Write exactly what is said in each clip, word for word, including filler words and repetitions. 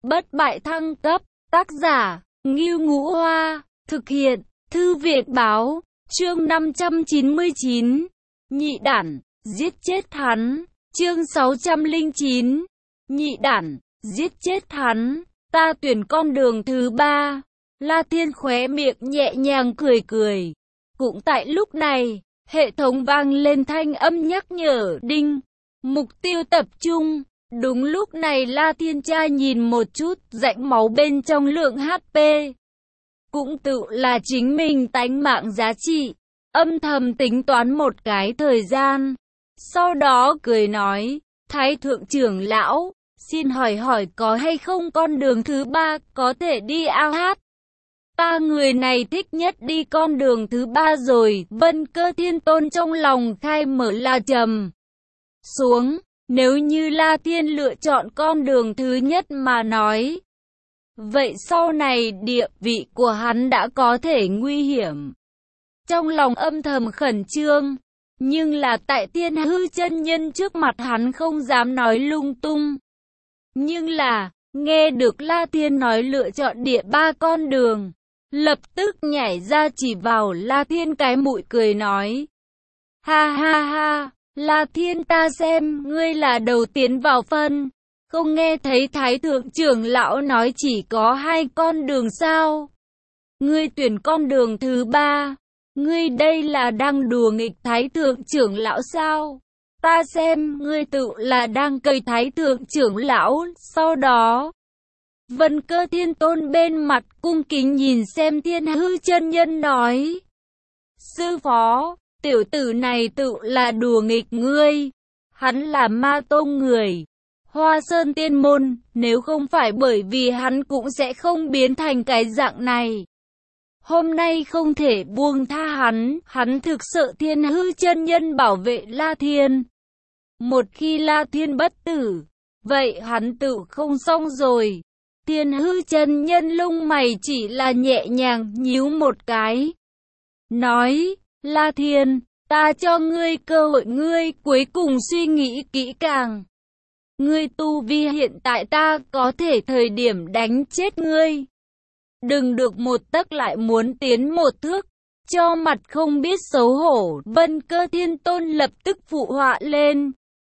bất bại thăng cấp, tác giả, Ngưu Ngũ Hoa, thực hiện, Thư viện Báo, chương năm trăm chín mươi chín, nhị đản, giết chết hắn, chương sáu trăm lẻ chín, nhị đản, giết chết hắn, ta tuyển con đường thứ ba. La Thiên khóe miệng nhẹ nhàng cười cười. Cũng tại lúc này, hệ thống vang lên thanh âm nhắc nhở, đinh, mục tiêu tập trung. Đúng lúc này La Thiên tra nhìn một chút rãnh máu bên trong lượng hát pê. Cũng tự là chính mình tánh mạng giá trị. Âm thầm tính toán một cái thời gian. Sau đó cười nói, Thái thượng trưởng lão, xin hỏi hỏi có hay không con đường thứ ba có thể đi ao hát. Ta người này thích nhất đi con đường thứ ba rồi. Vân Cơ Thiên Tôn trong lòng khai mở là trầm xuống. Nếu như La Thiên lựa chọn con đường thứ nhất mà nói, vậy sau này địa vị của hắn đã có thể nguy hiểm. Trong lòng âm thầm khẩn trương, nhưng là tại Thiên Hư chân nhân trước mặt hắn không dám nói lung tung. Nhưng là, nghe được La Thiên nói lựa chọn địa ba con đường, lập tức nhảy ra chỉ vào La Thiên cái mũi cười nói. Ha ha ha, La Thiên, ta xem ngươi là đầu tiến vào phân. Không nghe thấy Thái thượng trưởng lão nói chỉ có hai con đường sao? Ngươi tuyển con đường thứ ba. Ngươi đây là đang đùa nghịch Thái thượng trưởng lão sao? Ta xem ngươi tự là đang cười Thái thượng trưởng lão. Sau đó, Vân Cơ Thiên Tôn bên mặt cung kính nhìn xem Thiên Hư chân nhân nói. Sư phó, tiểu tử này tự là đùa nghịch ngươi. Hắn là Ma Tông người, Hoa Sơn Tiên Môn, nếu không phải bởi vì hắn cũng sẽ không biến thành cái dạng này. Hôm nay không thể buông tha hắn, hắn thực sự Thiên Hư chân nhân bảo vệ La Thiên. Một khi La Thiên bất tử, vậy hắn tự không xong rồi. Thiên Hư chân nhân lông mày chỉ là nhẹ nhàng nhíu một cái. Nói, La Thiên, ta cho ngươi cơ hội, ngươi cuối cùng suy nghĩ kỹ càng. Ngươi tu vi hiện tại ta có thể thời điểm đánh chết ngươi. Đừng được một tấc lại muốn tiến một thước, cho mặt không biết xấu hổ. Vân Cơ Thiên Tôn lập tức phụ họa lên.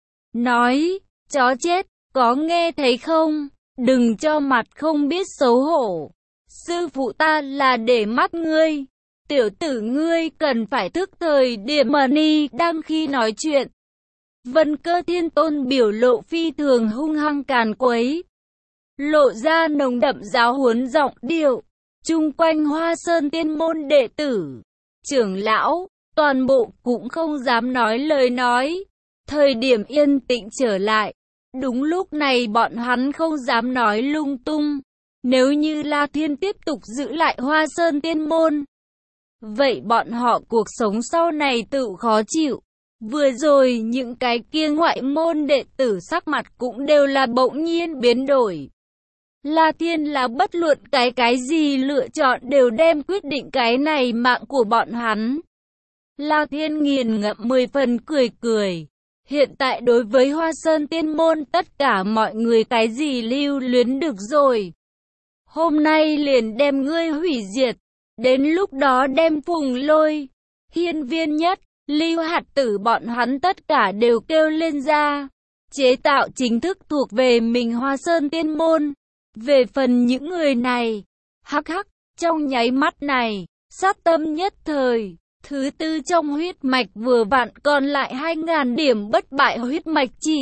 Nói, chó chết, có nghe thấy không? Đừng cho mặt không biết xấu hổ. Sư phụ ta là để mắt ngươi. Tiểu tử ngươi cần phải thức thời điểm mà ni đang khi nói chuyện. Vân Cơ Thiên Tôn biểu lộ phi thường hung hăng càn quấy. Lộ ra nồng đậm giáo huấn giọng điệu. Chung quanh Hoa Sơn Tiên Môn đệ tử, trưởng lão, toàn bộ cũng không dám nói lời nói. Thời điểm yên tĩnh trở lại. Đúng lúc này bọn hắn không dám nói lung tung. Nếu như La Thiên tiếp tục giữ lại Hoa Sơn Tiên Môn, vậy bọn họ cuộc sống sau này tự khó chịu. Vừa rồi những cái kia ngoại môn đệ tử sắc mặt cũng đều là bỗng nhiên biến đổi. La Thiên là bất luận cái cái gì lựa chọn đều đem quyết định cái này mạng của bọn hắn. La Thiên nghiền ngẫm mười phần cười cười. Hiện tại đối với Hoa Sơn Tiên Môn tất cả mọi người cái gì lưu luyến được rồi. Hôm nay liền đem ngươi hủy diệt. Đến lúc đó đem Phùng Lôi, Hiên Viên Nhất, Lưu Hạt Tử bọn hắn tất cả đều kêu lên ra. Chế tạo chính thức thuộc về mình Hoa Sơn Tiên Môn. Về phần những người này, hắc hắc, trong nháy mắt này, sát tâm nhất thời. Thứ tư trong huyết mạch vừa vặn còn lại hai ngàn điểm bất bại huyết mạch trị.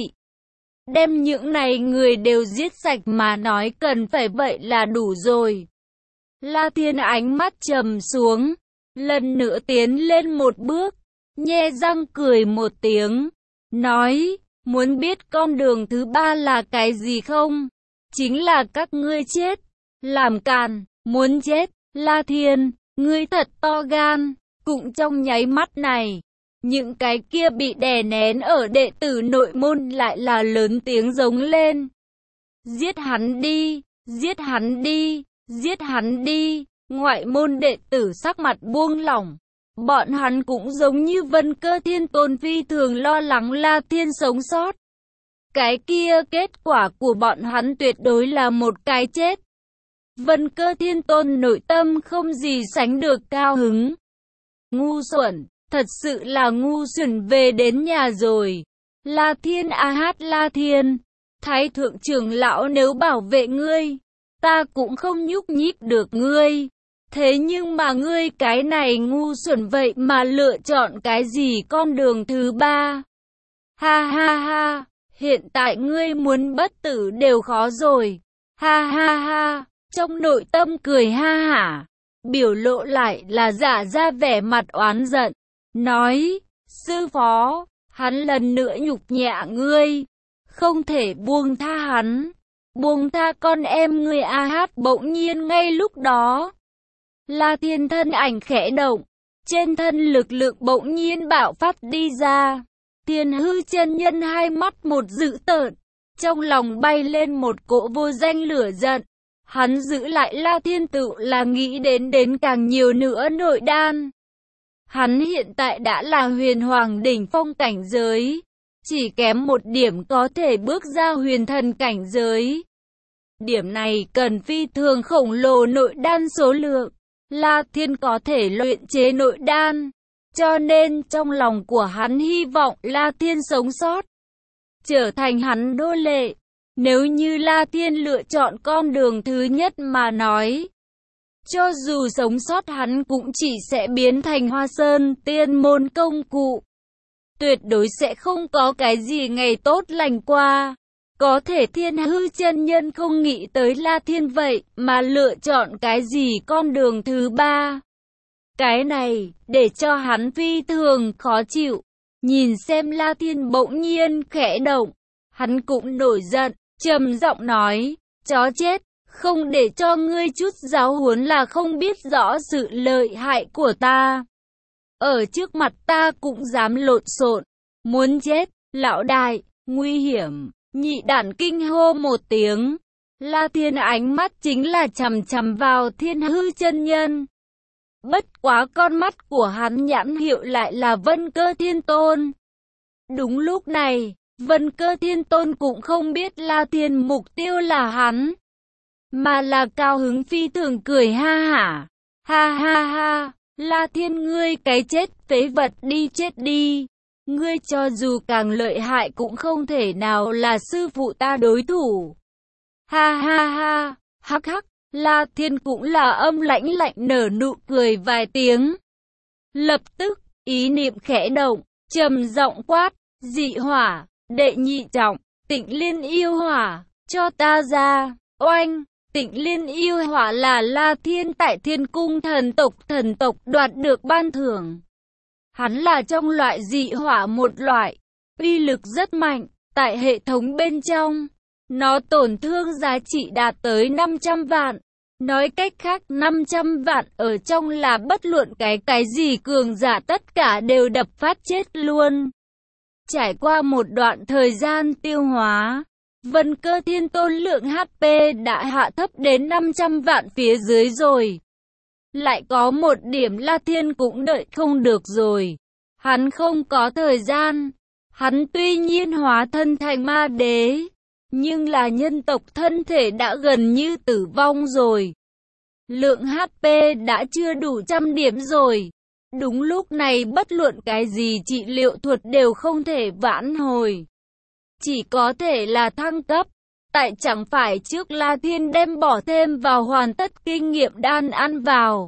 Đem những này người đều giết sạch mà nói cần phải vậy là đủ rồi. La Thiên ánh mắt trầm xuống, lần nữa tiến lên một bước, nhe răng cười một tiếng, nói, muốn biết con đường thứ ba là cái gì không? Chính là các ngươi chết, làm càn, muốn chết. La Thiên, ngươi thật to gan. Cũng trong nháy mắt này, những cái kia bị đè nén ở đệ tử nội môn lại là lớn tiếng giống lên. Giết hắn đi, giết hắn đi, giết hắn đi. Ngoại môn đệ tử sắc mặt buông lỏng. Bọn hắn cũng giống như Vân Cơ Thiên Tôn phi thường lo lắng La Thiên sống sót. cái kia kết quả của bọn hắn tuyệt đối là một cái chết. Vân Cơ Thiên Tôn nội tâm không gì sánh được cao hứng. Ngu xuẩn, thật sự là ngu xuẩn, về đến nhà rồi. La Thiên a hát La Thiên, Thái thượng trưởng lão nếu bảo vệ ngươi, ta cũng không nhúc nhích được ngươi. Thế nhưng mà ngươi cái này ngu xuẩn vậy mà lựa chọn cái gì con đường thứ ba? Ha ha ha, hiện tại ngươi muốn bất tử đều khó rồi. Ha ha ha, trong nội tâm cười ha hả, biểu lộ lại là giả ra vẻ mặt oán giận, nói, sư phó, hắn lần nữa nhục nhã ngươi, không thể buông tha hắn, buông tha con em ngươi a hát. Bỗng nhiên ngay lúc đó, La Thiên thân ảnh khẽ động, trên thân lực lượng bỗng nhiên bạo phát đi ra. Thiên Hư chân nhân hai mắt một dữ tợn, trong lòng bay lên một cỗ vô danh lửa giận. Hắn giữ lại La Thiên tự là nghĩ đến đến càng nhiều nữa nội đan. Hắn hiện tại đã là huyền hoàng đỉnh phong cảnh giới, chỉ kém một điểm có thể bước ra huyền thần cảnh giới. Điểm này cần phi thường khổng lồ nội đan số lượng. La Thiên có thể luyện chế nội đan, cho nên trong lòng của hắn hy vọng La Thiên sống sót, trở thành hắn nô lệ. Nếu như La Thiên lựa chọn con đường thứ nhất mà nói, cho dù sống sót hắn cũng chỉ sẽ biến thành Hoa Sơn tiên môn công cụ. Tuyệt đối sẽ không có cái gì ngày tốt lành qua. Có thể Thiên Hư chân nhân không nghĩ tới La Thiên vậy mà lựa chọn cái gì con đường thứ ba. Cái này để cho hắn phi thường khó chịu. Nhìn xem La Thiên bỗng nhiên khẽ động, hắn cũng nổi giận, trầm giọng nói, chó chết, không để cho ngươi chút giáo huấn là không biết rõ sự lợi hại của ta. Ở trước mặt ta cũng dám lộn xộn, muốn chết, lão đại, nguy hiểm. Nhị đản kinh hô một tiếng, La Thiên ánh mắt chính là chằm chằm vào Thiên Hư chân nhân. Bất quá con mắt của hắn nhãn hiệu lại là Vân Cơ Thiên Tôn. Đúng lúc này, Vân Cơ Thiên Tôn cũng không biết La Thiên mục tiêu là hắn, mà là cao hứng phi thường cười ha hả. Ha ha ha, La Thiên ngươi cái chết phế vật, đi chết đi. Ngươi cho dù càng lợi hại cũng không thể nào là sư phụ ta đối thủ. Ha ha ha, hắc hắc, La Thiên cũng là âm lãnh lạnh nở nụ cười vài tiếng. Lập tức, ý niệm khẽ động, trầm giọng quát, dị hỏa, đệ nhị trọng, Tịnh Liên yêu hỏa, cho ta ra. Oanh, Tịnh Liên yêu hỏa là La Thiên tại Thiên Cung thần tộc thần tộc đoạt được ban thưởng. Hắn là trong loại dị hỏa một loại, uy lực rất mạnh, tại hệ thống bên trong, nó tổn thương giá trị đạt tới năm trăm vạn. Nói cách khác năm trăm vạn ở trong là bất luận cái cái gì cường giả tất cả đều đập phát chết luôn. Trải qua một đoạn thời gian tiêu hóa, Vân Cơ Thiên Tôn lượng hát pê đã hạ thấp đến năm trăm vạn phía dưới rồi. Lại có một điểm La Thiên cũng đợi không được rồi. Hắn không có thời gian. Hắn tuy nhiên hóa thân thành ma đế, nhưng là nhân tộc thân thể đã gần như tử vong rồi. Lượng hát pê đã chưa đủ trăm điểm rồi. Đúng lúc này bất luận cái gì trị liệu thuật đều không thể vãn hồi. Chỉ có thể là thăng cấp. Tại chẳng phải trước La Thiên đem bỏ thêm vào hoàn tất kinh nghiệm đan ăn vào.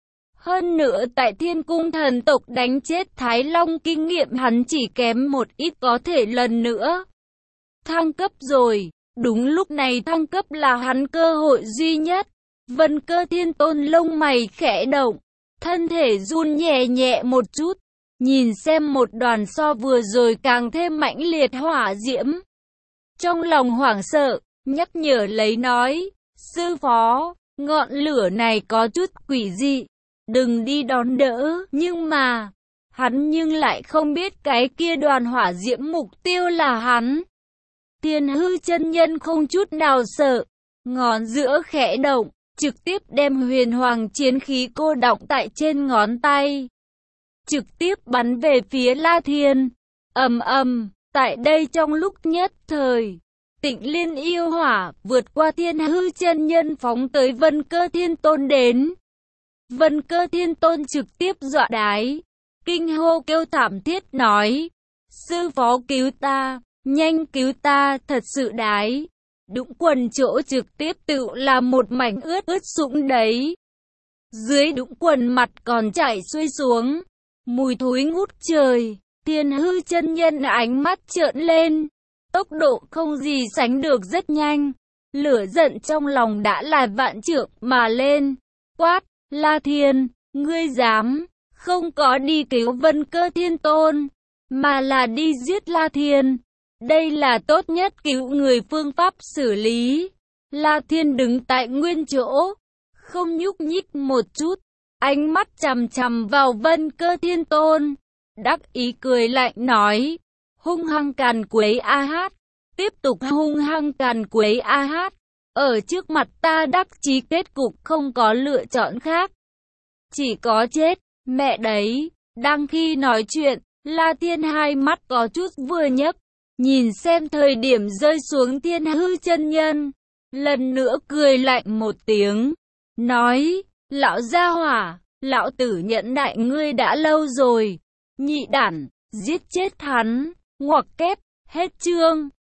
Hơn nữa tại Thiên Cung thần tộc đánh chết Thái Long kinh nghiệm hắn chỉ kém một ít có thể lần nữa thăng cấp rồi. Đúng lúc này thăng cấp là hắn cơ hội duy nhất. Vân Cơ Thiên Tôn lông mày khẽ động, thân thể run nhẹ nhẹ một chút, nhìn xem một đoàn so vừa rồi càng thêm mãnh liệt hỏa diễm. Trong lòng hoảng sợ, nhắc nhở lấy nói, sư phó, ngọn lửa này có chút quỷ dị, đừng đi đón đỡ. Nhưng mà, hắn nhưng lại không biết cái kia đoàn hỏa diễm mục tiêu là hắn. Thiên Hư chân nhân không chút nào sợ, ngón giữa khẽ động, trực tiếp đem huyền hoàng chiến khí cô đọng tại trên ngón tay, trực tiếp bắn về phía La Thiên. Ầm ầm, Tại đây trong lúc nhất thời, Tịnh Liên yêu hỏa vượt qua Thiên Hư chân nhân phóng tới Vân Cơ Thiên Tôn đến. Vân Cơ Thiên Tôn trực tiếp dọa đái, kinh hô kêu thảm thiết nói: sư phó cứu ta, nhanh cứu ta, thật sự đái. Đũng quần chỗ trực tiếp tự là một mảnh ướt ướt sũng đấy. Dưới đũng quần mặt còn chảy xuôi xuống, mùi thối ngút trời. Thiên Hư chân nhân ánh mắt trợn lên, tốc độ không gì sánh được rất nhanh. Lửa giận trong lòng đã là vạn trượng mà lên, quát: La Thiên, ngươi dám không có đi cứu Vân Cơ Thiên Tôn, mà là đi giết La Thiên. Đây là tốt nhất cứu người phương pháp xử lý. La Thiên đứng tại nguyên chỗ, không nhúc nhích một chút, ánh mắt chằm chằm vào Vân Cơ Thiên Tôn, đắc ý cười lạnh nói: hung hăng càn quấy a hát, tiếp tục hung hăng càn quấy a hát. Ở trước mặt ta đắc chí kết cục không có lựa chọn khác, chỉ có chết. Mẹ đấy. Đang khi nói chuyện, La Thiên hai mắt có chút vừa nhấc, nhìn xem thời điểm rơi xuống Thiên Hư chân nhân, lần nữa cười lạnh một tiếng, nói: lão gia hỏa, lão tử nhẫn nại ngươi đã lâu rồi. Nhị đản, giết chết hắn. Ngoặc kép. Hết chương.